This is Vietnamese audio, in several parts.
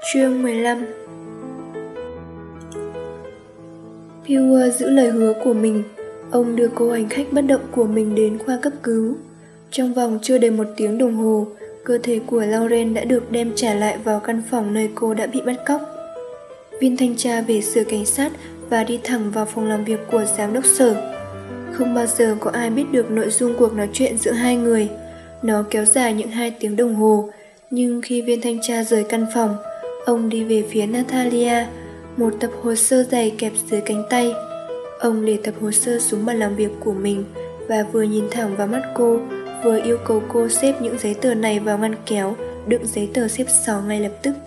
Chương 15. Pure giữ lời hứa của mình. Ông đưa cô hành khách bất động của mình đến khoa cấp cứu. Trong vòng chưa đầy 1 tiếng đồng hồ, cơ thể của Lauren đã được đem trả lại vào căn phòng nơi cô đã bị bắt cóc. Viên thanh tra về sở cảnh sát và đi thẳng vào phòng làm việc của giám đốc sở. Không bao giờ có ai biết được nội dung cuộc nói chuyện giữa hai người. Nó kéo dài những 2 tiếng đồng hồ, nhưng khi viên thanh tra rời căn phòng, ông đi về phía Natalia, một tập hồ sơ dày kẹp dưới cánh tay. Ông để tập hồ sơ xuống bàn làm việc của mình và vừa nhìn thẳng vào mắt cô, vừa yêu cầu cô xếp những giấy tờ này vào ngăn kéo, đựng giấy tờ xếp xó ngay lập tức.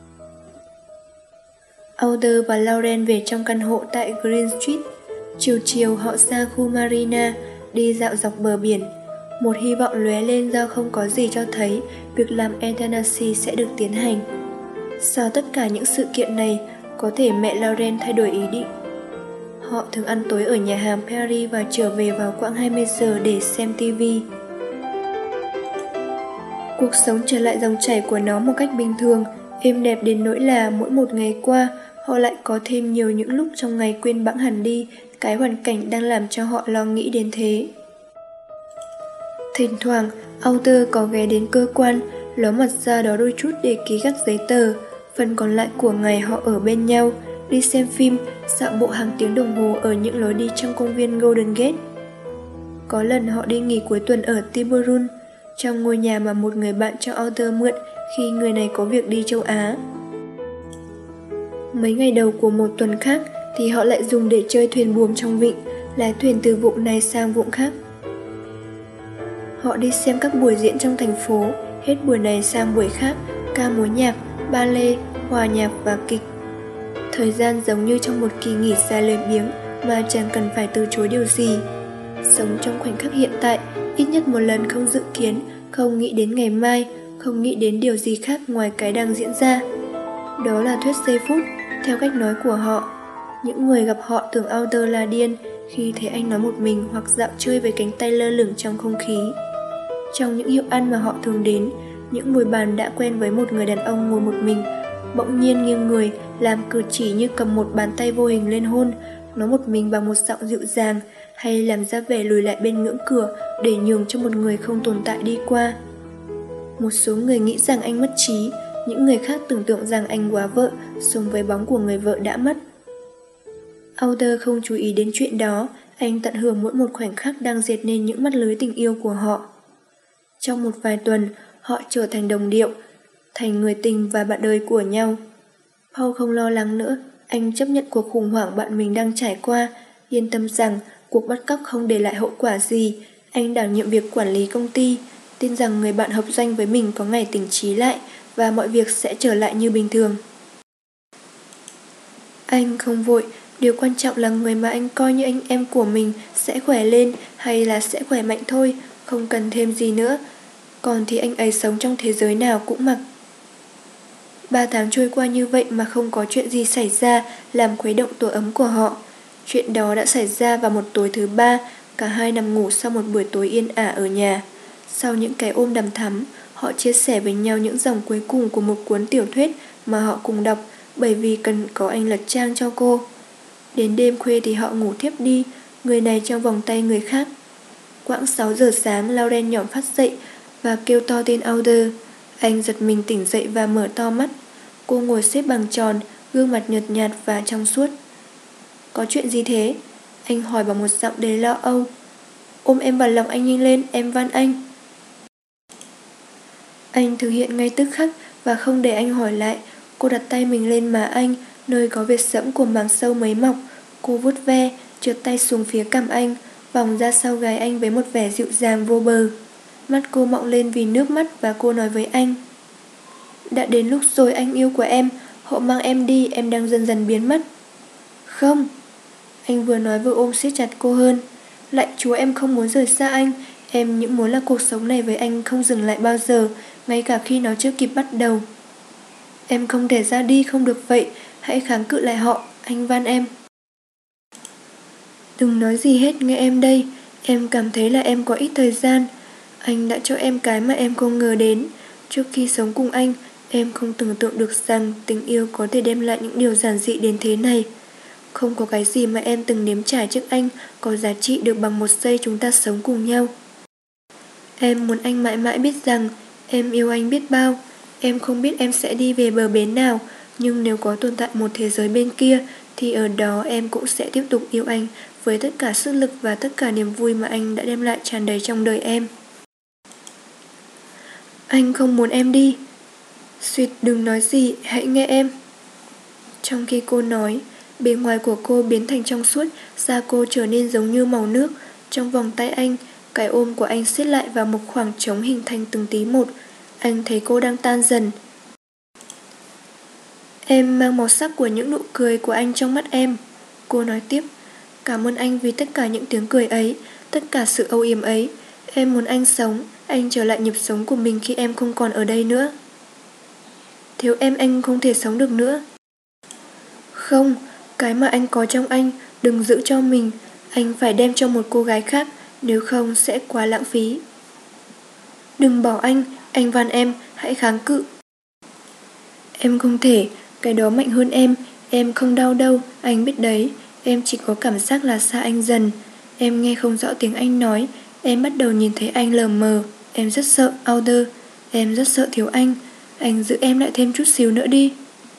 Alder và Lauren về trong căn hộ tại Green Street. Chiều chiều họ ra khu Marina, đi dạo dọc bờ biển. Một hy vọng lóe lên do không có gì cho thấy việc làm euthanasia sẽ được tiến hành. Sau tất cả những sự kiện này, có thể mẹ Lauren thay đổi ý định. Họ thường ăn tối ở nhà hàng Paris và trở về vào quãng 20 giờ để xem TV. Cuộc sống trở lại dòng chảy của nó một cách bình thường, êm đẹp đến nỗi là mỗi một ngày qua, họ lại có thêm nhiều những lúc trong ngày quên bẵng hẳn đi cái hoàn cảnh đang làm cho họ lo nghĩ đến thế. Thỉnh thoảng, Alder có ghé đến cơ quan, ló mặt ra đó đôi chút để ký các giấy tờ. Phần còn lại của ngày họ ở bên nhau, đi xem phim, dạo bộ hàng tiếng đồng hồ ở những lối đi trong công viên Golden Gate. Có lần họ đi nghỉ cuối tuần ở Tiburon, trong ngôi nhà mà một người bạn cho Alder mượn khi người này có việc đi châu Á. Mấy ngày đầu của một tuần khác thì họ lại dùng để chơi thuyền buồm trong vịnh, lái thuyền từ vụng này sang vụng khác. Họ đi xem các buổi diễn trong thành phố, hết buổi này sang buổi khác, ca múa nhạc, ballet, hòa nhạc và kịch. Thời gian giống như trong một kỳ nghỉ dài lười biếng mà chẳng cần phải từ chối điều gì. Sống trong khoảnh khắc hiện tại, ít nhất một lần không dự kiến, không nghĩ đến ngày mai, không nghĩ đến điều gì khác ngoài cái đang diễn ra. Đó là thuyết giây phút, theo cách nói của họ. Những người gặp họ tưởng Alder là điên khi thấy anh nói một mình hoặc dạo chơi với cánh tay lơ lửng trong không khí. Trong những hiệu ăn mà họ thường đến, những ngồi bàn đã quen với một người đàn ông ngồi một mình, bỗng nhiên nghiêng người, làm cử chỉ như cầm một bàn tay vô hình lên hôn, nói một mình bằng một giọng dịu dàng, hay làm ra vẻ lùi lại bên ngưỡng cửa để nhường cho một người không tồn tại đi qua. Một số người nghĩ rằng anh mất trí, những người khác tưởng tượng rằng anh quá vợ, sống với bóng của người vợ đã mất. Alder không chú ý đến chuyện đó, anh tận hưởng mỗi một khoảnh khắc đang dệt nên những mắt lưới tình yêu của họ. Trong một vài tuần, họ trở thành đồng điệu, thành người tình và bạn đời của nhau. Paul không lo lắng nữa, anh chấp nhận cuộc khủng hoảng bạn mình đang trải qua, yên tâm rằng cuộc bắt cóc không để lại hậu quả gì. Anh đảm nhiệm việc quản lý công ty, tin rằng người bạn hợp doanh với mình có ngày tỉnh trí lại và mọi việc sẽ trở lại như bình thường. Anh không vội, điều quan trọng là người mà anh coi như anh em của mình sẽ khỏe lên hay là sẽ khỏe mạnh thôi, không cần thêm gì nữa. Còn thì anh ấy sống trong thế giới nào cũng mặc. 3 tháng trôi qua như vậy mà không có chuyện gì xảy ra làm khuấy động tổ ấm của họ. Chuyện đó đã xảy ra vào một tối thứ 3, cả hai nằm ngủ sau một buổi tối yên ả ở nhà. Sau những cái ôm đằm thắm, họ chia sẻ với nhau những dòng cuối cùng của một cuốn tiểu thuyết mà họ cùng đọc bởi vì cần có anh lật trang cho cô. Đến đêm khuya thì họ ngủ thiếp đi, người này trong vòng tay người khác. Quãng 6 giờ sáng, Lauren nhỏm phát dậy và kêu to tên Alder. Anh giật mình tỉnh dậy và mở to mắt. Cô ngồi xếp bằng tròn, gương mặt nhợt nhạt và trong suốt. Có chuyện gì thế? Anh hỏi bằng một giọng đầy lo âu. Ôm em vào lòng anh nhanh lên, em van anh. Anh thực hiện ngay tức khắc và không để anh hỏi lại. Cô đặt tay mình lên má anh, nơi có vệt sẫm của màng sâu mấy mọc. Cô vuốt ve, trượt tay xuống phía cằm anh, vòng ra sau gáy anh với một vẻ dịu dàng vô bờ. Mắt cô mọng lên vì nước mắt và cô nói với anh. Đã đến lúc rồi anh yêu của em, họ mang em đi, em đang dần dần biến mất. Không. Anh vừa nói vừa ôm siết chặt cô hơn. Lạy Chúa, em không muốn rời xa anh. Em những muốn là cuộc sống này với anh không dừng lại bao giờ, ngay cả khi nó chưa kịp bắt đầu. Em không thể ra đi, không được vậy. Hãy kháng cự lại họ, anh van em. Đừng nói gì hết, nghe em đây. Em cảm thấy là em có ít thời gian. Anh đã cho em cái mà em không ngờ đến. Trước khi sống cùng anh, Em không tưởng tượng được rằng tình yêu có thể đem lại những điều giản dị đến thế này. Không có cái gì mà em từng nếm trải trước anh có giá trị được bằng một giây chúng ta sống cùng nhau. Em muốn anh mãi mãi biết rằng em yêu anh biết bao. Em không biết em sẽ đi về bờ bến nào, nhưng nếu có tồn tại một thế giới bên kia thì ở đó em cũng sẽ tiếp tục yêu anh với tất cả sức lực và tất cả niềm vui mà anh đã đem lại tràn đầy trong đời em. Anh không muốn em đi. Sweet, đừng nói gì, hãy nghe em. Trong khi cô nói, bề ngoài của cô biến thành trong suốt, da cô trở nên giống như màu nước. Trong vòng tay anh, cái ôm của anh siết lại vào một khoảng trống hình thành từng tí một. Anh thấy cô đang tan dần. Em mang màu sắc của những nụ cười của anh trong mắt em. Cô nói tiếp, cảm ơn anh vì tất cả những tiếng cười ấy, tất cả sự âu yếm ấy. Em muốn anh sống, anh trở lại nhịp sống của mình khi em không còn ở đây nữa. Thiếu em anh không thể sống được nữa. Không, cái mà anh có trong anh, đừng giữ cho mình. Anh phải đem cho một cô gái khác, nếu không sẽ quá lãng phí. Đừng bỏ anh van em, hãy kháng cự. Em không thể, cái đó mạnh hơn em không đau đâu, anh biết đấy. Em chỉ có cảm giác là xa anh dần. Em nghe không rõ tiếng anh nói, em bắt đầu nhìn thấy anh lờ mờ. Em rất sợ, Outer, em rất sợ thiếu anh giữ em lại thêm chút xíu nữa đi.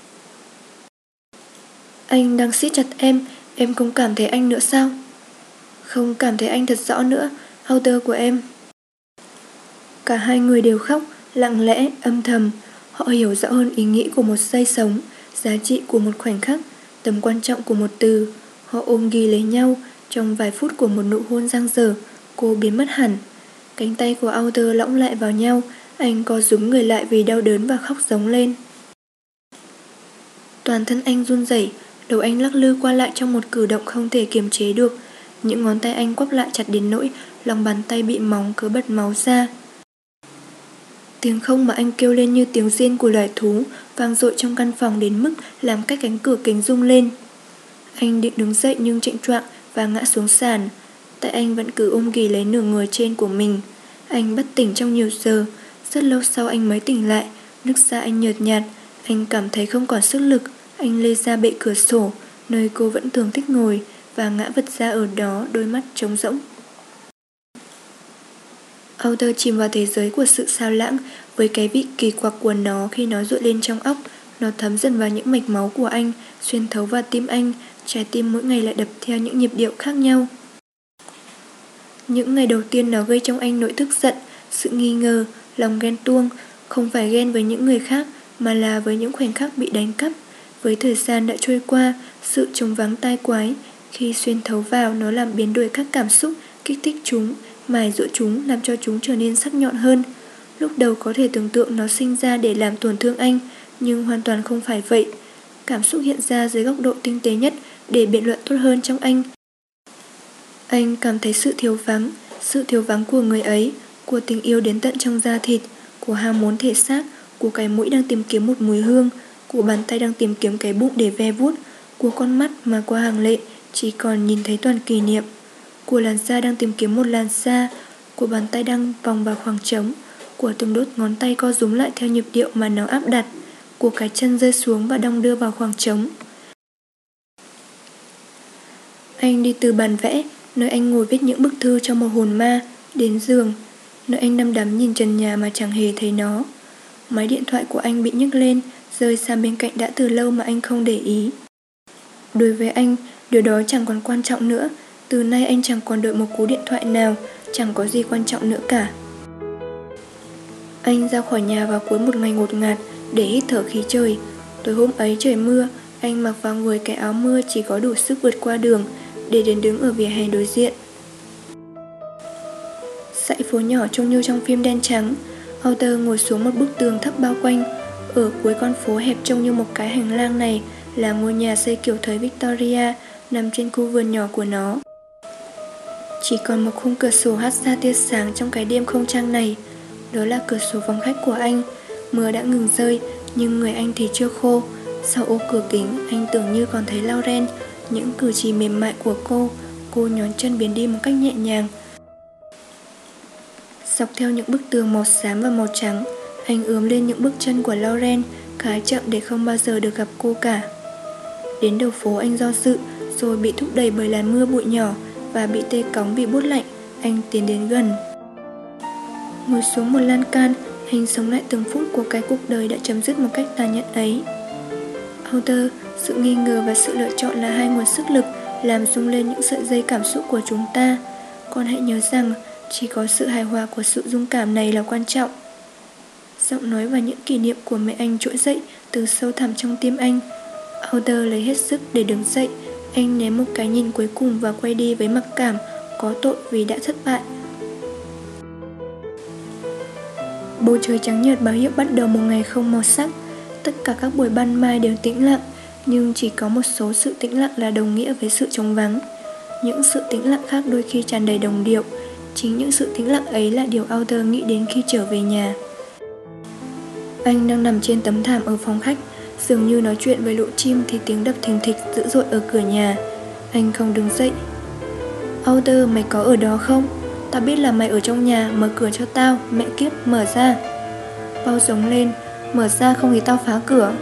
Anh đang siết chặt em không cảm thấy anh nữa sao? Không cảm thấy anh thật rõ nữa, Outer của em. Cả hai người đều khóc, lặng lẽ, âm thầm. Họ hiểu rõ hơn ý nghĩa của một giây sống, giá trị của một khoảnh khắc, tầm quan trọng của một từ. Họ ôm ghì lấy nhau, trong vài phút của một nụ hôn dang dở, cô biến mất hẳn. Cánh tay của Outer lõng lại vào nhau, anh co rúm người lại vì đau đớn và khóc giống lên. Toàn thân anh run rẩy, đầu anh lắc lư qua lại trong một cử động không thể kiềm chế được. Những ngón tay anh quắp lại chặt đến nỗi lòng bàn tay bị móng cứ bật máu ra. Tiếng không mà anh kêu lên như tiếng rên của loài thú vang dội trong căn phòng đến mức làm các cánh cửa kính rung lên. Anh định đứng dậy nhưng chệch choạng và ngã xuống sàn. Tại anh vẫn cứ ôm ghì lấy nửa người trên của mình. Anh bất tỉnh trong nhiều giờ. Rất lâu sau anh mới tỉnh lại. Nước da anh nhợt nhạt. Anh cảm thấy không còn sức lực. Anh lê ra bệ cửa sổ, nơi cô vẫn thường thích ngồi, và ngã vật ra ở đó, đôi mắt trống rỗng. Outer chìm vào thế giới của sự sao lãng với cái vị kỳ quặc của nó khi nó dội lên trong óc. Nó thấm dần vào những mạch máu của anh, xuyên thấu vào tim anh. Trái tim mỗi ngày lại đập theo những nhịp điệu khác nhau. Những ngày đầu tiên nó gây trong anh nỗi tức giận, sự nghi ngờ, lòng ghen tuông. Không phải ghen với những người khác, mà là với những khoảnh khắc bị đánh cắp. Với thời gian đã trôi qua, sự trống vắng tai quái, khi xuyên thấu vào nó làm biến đổi các cảm xúc, kích thích chúng, mài dũa chúng, làm cho chúng trở nên sắc nhọn hơn. Lúc đầu có thể tưởng tượng nó sinh ra để làm tổn thương anh, nhưng hoàn toàn không phải vậy. Cảm xúc hiện ra dưới góc độ tinh tế nhất để biện luận tốt hơn trong anh. Anh cảm thấy sự thiếu vắng của người ấy, của tình yêu đến tận trong da thịt, của ham muốn thể xác, của cái mũi đang tìm kiếm một mùi hương, của bàn tay đang tìm kiếm cái bụng để ve vuốt, của con mắt mà qua hàng lệ chỉ còn nhìn thấy toàn kỷ niệm, của làn da đang tìm kiếm một làn da, của bàn tay đang vòng vào khoảng trống, của từng đốt ngón tay co rúm lại theo nhịp điệu mà nó áp đặt, của cái chân rơi xuống và đong đưa vào khoảng trống. Anh đi từ bàn vẽ, nơi anh ngồi viết những bức thư cho một hồn ma, đến giường, nơi anh đăm đắm nhìn trần nhà mà chẳng hề thấy nó. Máy điện thoại của anh bị nhấc lên, rơi sang bên cạnh đã từ lâu mà anh không để ý. Đối với anh, điều đó chẳng còn quan trọng nữa. Từ nay anh chẳng còn đợi một cú điện thoại nào, chẳng có gì quan trọng nữa cả. Anh ra khỏi nhà vào cuối một ngày ngột ngạt để hít thở khí trời. Tối hôm ấy trời mưa, anh mặc vào người cái áo mưa chỉ có đủ sức vượt qua đường để đến đứng ở vỉa hè đối diện. Dãy phố nhỏ trông như trong phim đen trắng. Outer ngồi xuống một bức tường thấp bao quanh. Ở cuối con phố hẹp trông như một cái hành lang này là ngôi nhà xây kiểu thời Victoria nằm trên khu vườn nhỏ của nó. Chỉ còn một khung cửa sổ hắt ra tia sáng trong cái đêm không trăng này. Đó là cửa sổ phòng khách của anh. Mưa đã ngừng rơi, nhưng người anh thì chưa khô. Sau ô cửa kính, anh tưởng như còn thấy Lauren. Những cử chỉ mềm mại của cô nhón chân biến đi một cách nhẹ nhàng. Dọc theo những bức tường màu xám và màu trắng, Anh ướm lên những bước chân của Lauren khá chậm để không bao giờ được gặp cô cả. Đến đầu phố anh do dự, rồi bị thúc đẩy bởi làn mưa bụi nhỏ và bị tê cóng vì buốt lạnh. Anh tiến đến gần. Ngồi xuống một lan can, anh sống lại từng phút của cái cuộc đời đã chấm dứt một cách tàn nhẫn ấy. Arthur, sự nghi ngờ và sự lựa chọn là hai nguồn sức lực làm rung lên những sợi dây cảm xúc của chúng ta. Con hãy nhớ rằng chỉ có sự hài hòa của sự dung cảm này là quan trọng. Giọng nói và những kỷ niệm của mẹ anh trỗi dậy từ sâu thẳm trong tim anh. Arthur lấy hết sức để đứng dậy. Anh ném một cái nhìn cuối cùng và quay đi với mặc cảm có tội vì đã thất bại. Bầu trời trắng nhợt báo hiệu bắt đầu một ngày không màu sắc. Tất cả các buổi ban mai đều tĩnh lặng, nhưng chỉ có một số sự tĩnh lặng là đồng nghĩa với sự trống vắng. Những sự tĩnh lặng khác đôi khi tràn đầy đồng điệu. Chính những sự tĩnh lặng ấy là điều Arthur nghĩ đến khi trở về nhà. Anh đang nằm trên tấm thảm ở phòng khách, dường như nói chuyện với lũ chim thì tiếng đập thình thịch dữ dội ở cửa nhà. Anh không đứng dậy. Arthur, mày có ở đó không? Tao biết là mày ở trong nhà, mở cửa cho tao, mẹ kiếp, mở ra. Paul giống lên, mở ra không thì tao phá cửa.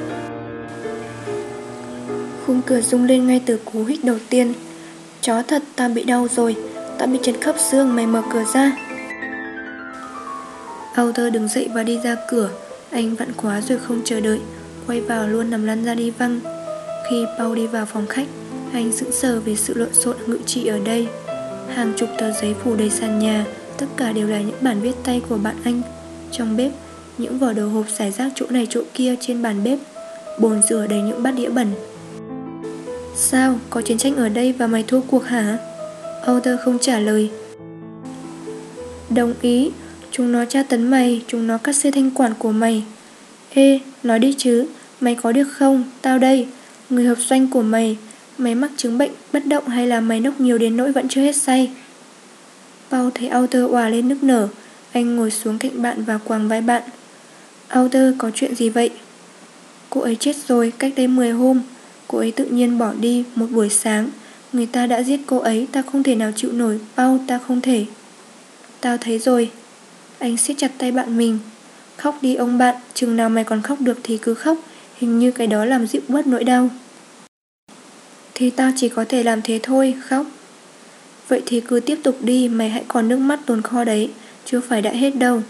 Khung cửa rung lên ngay từ cú hích đầu tiên. Chó thật, tao bị đau rồi, tao bị chấn khớp xương, mày mở cửa ra. Arthur đứng dậy và đi ra cửa. Anh vặn khóa rồi không chờ đợi, quay vào luôn nằm lăn ra đi văng. Khi Paul đi vào phòng khách, anh sững sờ về sự lộn xộn ngự trị ở đây. Hàng chục tờ giấy phủ đầy sàn nhà, tất cả đều là những bản viết tay của bạn anh. Trong bếp, những vỏ đồ hộp rải rác chỗ này chỗ kia trên bàn bếp, bồn rửa đầy những bát đĩa bẩn. Sao, có chiến tranh ở đây và mày thua cuộc hả? Arthur không trả lời. Đồng ý, chúng nó tra tấn mày, chúng nó cắt xê thanh quản của mày. Ê, nói đi chứ, mày có được không? Tao đây, người hợp doanh của mày. Mày mắc chứng bệnh bất động hay là mày nốc nhiều đến nỗi vẫn chưa hết say? Paul thấy Arthur òa lên nức nở. Anh ngồi xuống cạnh bạn và quàng vai bạn. Arthur, có chuyện gì vậy? Cô ấy chết rồi, cách đây 10 hôm. Cô ấy tự nhiên bỏ đi một buổi sáng. Người ta đã giết cô ấy, ta không thể nào chịu nổi. Paul, ta không thể. Tao thấy rồi. Anh siết chặt tay bạn mình. Khóc đi ông bạn, chừng nào mày còn khóc được thì cứ khóc. Hình như cái đó làm dịu bớt nỗi đau. Thì tao chỉ có thể làm thế thôi, khóc. Vậy thì cứ tiếp tục đi, mày hãy còn nước mắt tồn kho đấy, chưa phải đã hết đâu.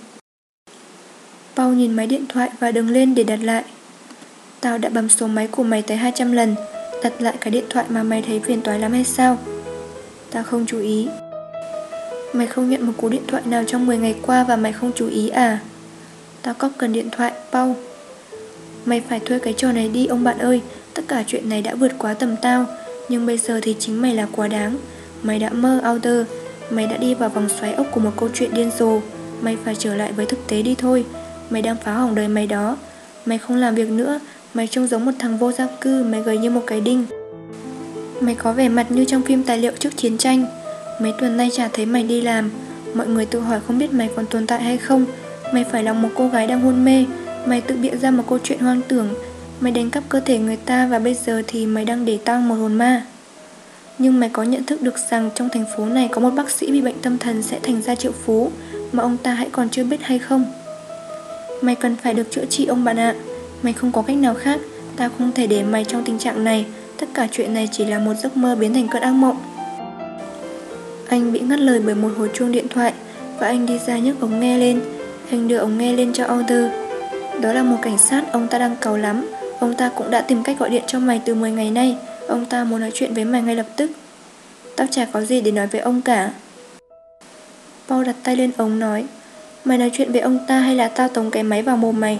Paul nhìn máy điện thoại và đứng lên để đặt lại. Tao đã bấm số máy của mày tới 200 lần. Đặt lại cái điện thoại mà mày thấy phiền toái lắm hay sao? Tao không chú ý. Mày không nhận một cú điện thoại nào trong 10 ngày qua và mày không chú ý à? Tao có cần điện thoại, Paul. Mày phải thuê cái trò này đi ông bạn ơi. Tất cả chuyện này đã vượt quá tầm tao. Nhưng bây giờ thì chính mày là quá đáng. Mày đã mơ, Arthur. Mày đã đi vào vòng xoáy ốc của một câu chuyện điên rồ. Mày phải trở lại với thực tế đi thôi. Mày đang phá hỏng đời mày đó. Mày không làm việc nữa. Mày trông giống một thằng vô gia cư. Mày gầy như một cái đinh. Mày có vẻ mặt như trong phim tài liệu trước chiến tranh. Mấy tuần nay chả thấy mày đi làm. Mọi người tự hỏi không biết mày còn tồn tại hay không. Mày phải lòng một cô gái đang hôn mê. Mày tự bịa ra một câu chuyện hoang tưởng. Mày đánh cắp cơ thể người ta và bây giờ thì mày đang để tang một hồn ma. Nhưng mày có nhận thức được rằng trong thành phố này có một bác sĩ bị bệnh tâm thần sẽ thành ra triệu phú mà ông ta hãy còn chưa biết hay không? Mày cần phải được chữa trị ông bạn ạ. Mày không có cách nào khác. Tao không thể để mày trong tình trạng này. Tất cả chuyện này chỉ là một giấc mơ biến thành cơn ác mộng. Anh bị ngắt lời bởi một hồi chuông điện thoại và anh đi ra nhấc ống nghe lên. Anh đưa ống nghe lên cho Arthur. Đó là một cảnh sát, ông ta đang cáu lắm. Ông ta cũng đã tìm cách gọi điện cho mày từ 10 ngày nay. Ông ta muốn nói chuyện với mày ngay lập tức. Tao chả có gì để nói với ông cả. Paul đặt tay lên ống nói. Mày nói chuyện với ông ta hay là tao tống cái máy vào mồm mày?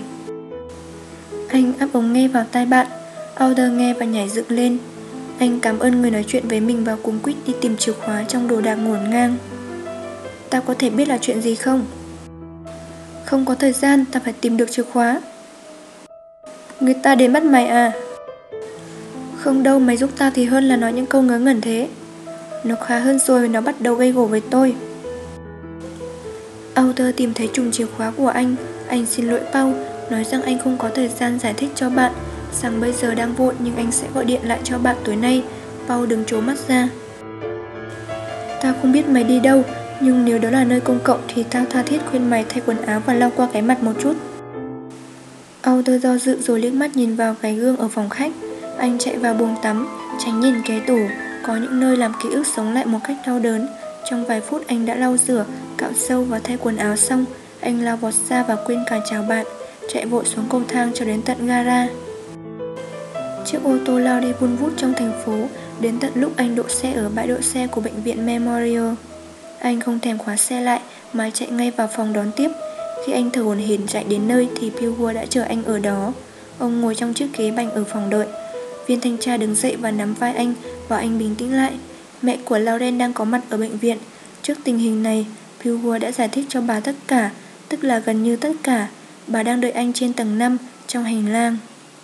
Anh áp ống nghe vào tai bạn. Arthur nghe và nhảy dựng lên. Anh cảm ơn người nói chuyện với mình và cuống quýt đi tìm chìa khóa trong đồ đạc ngổn ngang. Tao có thể biết là chuyện gì không? Không có thời gian, tao phải tìm được chìa khóa. Người ta đến bắt mày à? Không đâu, mày giúp tao thì hơn là nói những câu ngớ ngẩn thế. Nó khá hơn rồi, nó bắt đầu gây gổ với tôi. Arthur tìm thấy chùm chìa khóa của anh. Anh xin lỗi Paul, nói rằng anh không có thời gian giải thích cho bạn, rằng bây giờ đang vội nhưng anh sẽ gọi điện lại cho bạn tối nay. Paul đứng trố mắt ra. Tao không biết mày đi đâu, nhưng nếu đó là nơi công cộng thì tao tha thiết khuyên mày thay quần áo và lau qua cái mặt một chút. Arthur do dự rồi liếc mắt nhìn vào cái gương ở phòng khách. Anh chạy vào buồng tắm, tránh nhìn cái tủ, có những nơi làm ký ức sống lại một cách đau đớn. Trong vài phút anh đã lau rửa, cạo sâu và thay quần áo xong, anh lao vọt ra và quên cả chào bạn, chạy vội xuống cầu thang cho đến tận gara. Chiếc ô tô lao đi vun vút trong thành phố, đến tận lúc anh đỗ xe ở bãi đỗ xe của bệnh viện Memorial. Anh không thèm khóa xe lại mà chạy ngay vào phòng đón tiếp. Khi anh thở hổn hển chạy đến nơi thì Pilgrim đã chờ anh ở đó. Ông ngồi trong chiếc ghế bành ở phòng đợi. Viên thanh tra đứng dậy và nắm vai anh, bảo anh bình tĩnh lại. Mẹ của Lauren đang có mặt ở bệnh viện. Trước tình hình này, Pilgrim đã giải thích cho bà tất cả, tức là gần như tất cả. Bà đang đợi anh trên tầng 5 trong hành lang.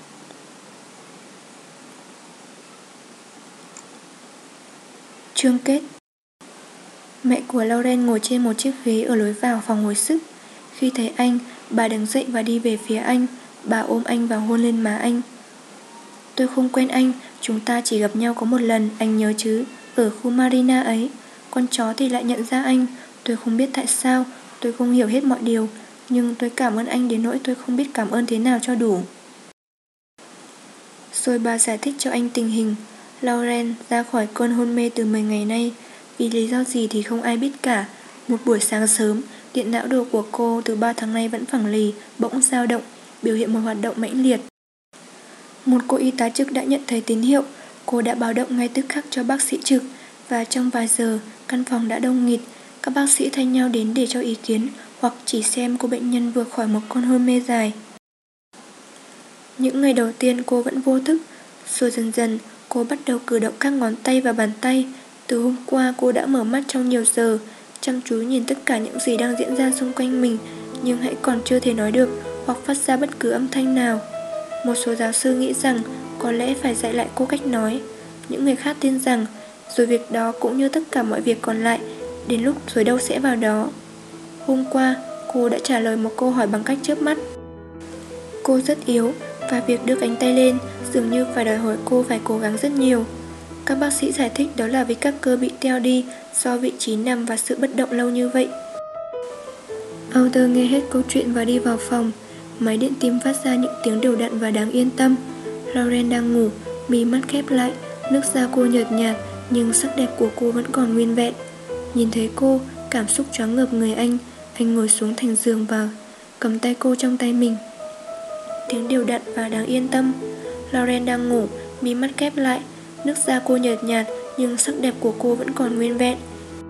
Chương kết. Mẹ của Lauren ngồi trên một chiếc ghế ở lối vào phòng hồi sức. Khi thấy anh, bà đứng dậy và đi về phía anh. Bà ôm anh và hôn lên má anh. Tôi không quen anh, chúng ta chỉ gặp nhau có một lần, anh nhớ chứ, ở khu Marina ấy. Con chó thì lại nhận ra anh. Tôi không biết tại sao, tôi không hiểu hết mọi điều, nhưng tôi cảm ơn anh đến nỗi tôi không biết cảm ơn thế nào cho đủ. Rồi bà giải thích cho anh tình hình. Lauren ra khỏi cơn hôn mê từ 10 ngày nay. Vì lý do gì thì không ai biết cả. Một buổi sáng sớm, điện não đồ của cô từ 3 tháng nay vẫn phẳng lì, bỗng dao động, biểu hiện một hoạt động mãnh liệt. Một cô y tá trực đã nhận thấy tín hiệu. Cô đã báo động ngay tức khắc cho bác sĩ trực, và trong vài giờ, căn phòng đã đông nghịt. Các bác sĩ thay nhau đến để cho ý kiến hoặc chỉ xem cô bệnh nhân vừa khỏi một cơn hôn mê dài. Những ngày đầu tiên cô vẫn vô thức, rồi dần dần cô bắt đầu cử động các ngón tay và bàn tay. Từ hôm qua cô đã mở mắt trong nhiều giờ, chăm chú nhìn tất cả những gì đang diễn ra xung quanh mình, nhưng hãy còn chưa thể nói được hoặc phát ra bất cứ âm thanh nào. Một số giáo sư nghĩ rằng có lẽ phải dạy lại cô cách nói. Những người khác tin rằng rồi việc đó cũng như tất cả mọi việc còn lại, đến lúc rồi đâu sẽ vào đó. Hôm qua, cô đã trả lời một câu hỏi bằng cách chớp mắt. Cô rất yếu, và việc đưa cánh tay lên dường như phải đòi hỏi cô phải cố gắng rất nhiều. Các bác sĩ giải thích đó là vì các cơ bị teo đi do vị trí nằm và sự bất động lâu như vậy. Arthur nghe hết câu chuyện và đi vào phòng. Máy điện tim phát ra những tiếng đều đặn và đáng yên tâm. Lauren đang ngủ, mí mắt khép lại, nước da cô nhợt nhạt, nhưng sắc đẹp của cô vẫn còn nguyên vẹn. Nhìn thấy cô, cảm xúc choáng ngợp người anh ngồi xuống thành giường và cầm tay cô trong tay mình. Tiếng đều đặn và đáng yên tâm. Lauren đang ngủ, mí mắt khép lại, nước da cô nhợt nhạt, nhưng sắc đẹp của cô vẫn còn nguyên vẹn.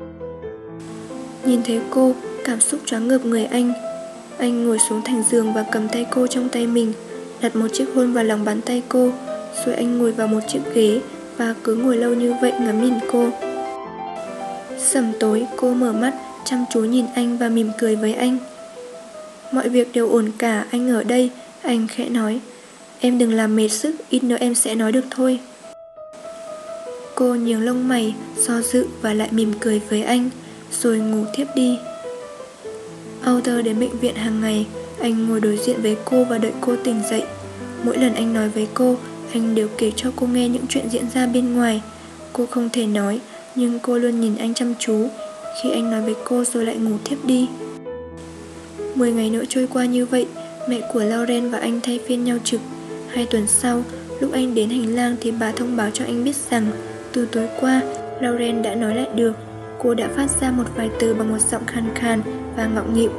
Nhìn thấy cô, cảm xúc choáng ngợp người anh ngồi xuống thành giường và cầm tay cô trong tay mình, đặt một chiếc hôn vào lòng bàn tay cô, rồi anh ngồi vào một chiếc ghế và cứ ngồi lâu như vậy ngắm nhìn cô. Sẩm tối, cô mở mắt, chăm chú nhìn anh và mỉm cười với anh. Mọi việc đều ổn cả, anh ở đây, anh khẽ nói. Em đừng làm mệt sức, ít nữa em sẽ nói được thôi. Cô nhướng lông mày, do dự và lại mỉm cười với anh, rồi ngủ thiếp đi. Arthur đến bệnh viện hàng ngày, anh ngồi đối diện với cô và đợi cô tỉnh dậy. Mỗi lần anh nói với cô, anh đều kể cho cô nghe những chuyện diễn ra bên ngoài. Cô không thể nói, nhưng cô luôn nhìn anh chăm chú. Khi anh nói với cô rồi lại ngủ thiếp đi. 10 ngày nữa trôi qua như vậy, mẹ của Lauren và anh thay phiên nhau trực. 2 tuần sau, lúc anh đến hành lang thì bà thông báo cho anh biết rằng từ tối qua, Lauren đã nói lại được. Cô đã phát ra một vài từ bằng một giọng khàn khàn và ngọng nghịu.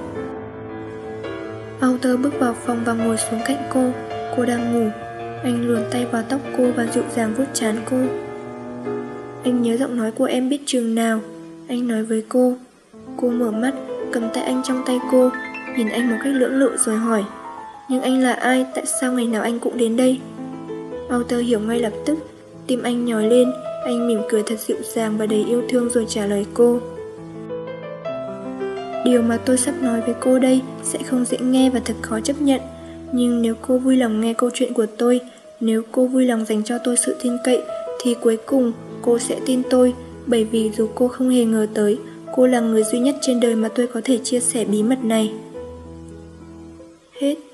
Arthur bước vào phòng và ngồi xuống cạnh cô. Cô đang ngủ. Anh luồn tay vào tóc cô và dịu dàng vuốt trán cô. Anh nhớ giọng nói của em biết chừng nào, anh nói với cô. Cô mở mắt, cầm tay anh trong tay cô, nhìn anh một cách lưỡng lự rồi hỏi. Nhưng anh là ai? Tại sao ngày nào anh cũng đến đây? Arthur hiểu ngay lập tức. Tim anh nhói lên. Anh mỉm cười thật dịu dàng và đầy yêu thương rồi trả lời cô. Điều mà tôi sắp nói với cô đây sẽ không dễ nghe và thật khó chấp nhận. Nhưng nếu cô vui lòng nghe câu chuyện của tôi, nếu cô vui lòng dành cho tôi sự tin cậy, thì cuối cùng cô sẽ tin tôi. Bởi vì dù cô không hề ngờ tới, cô là người duy nhất trên đời mà tôi có thể chia sẻ bí mật này. Hết.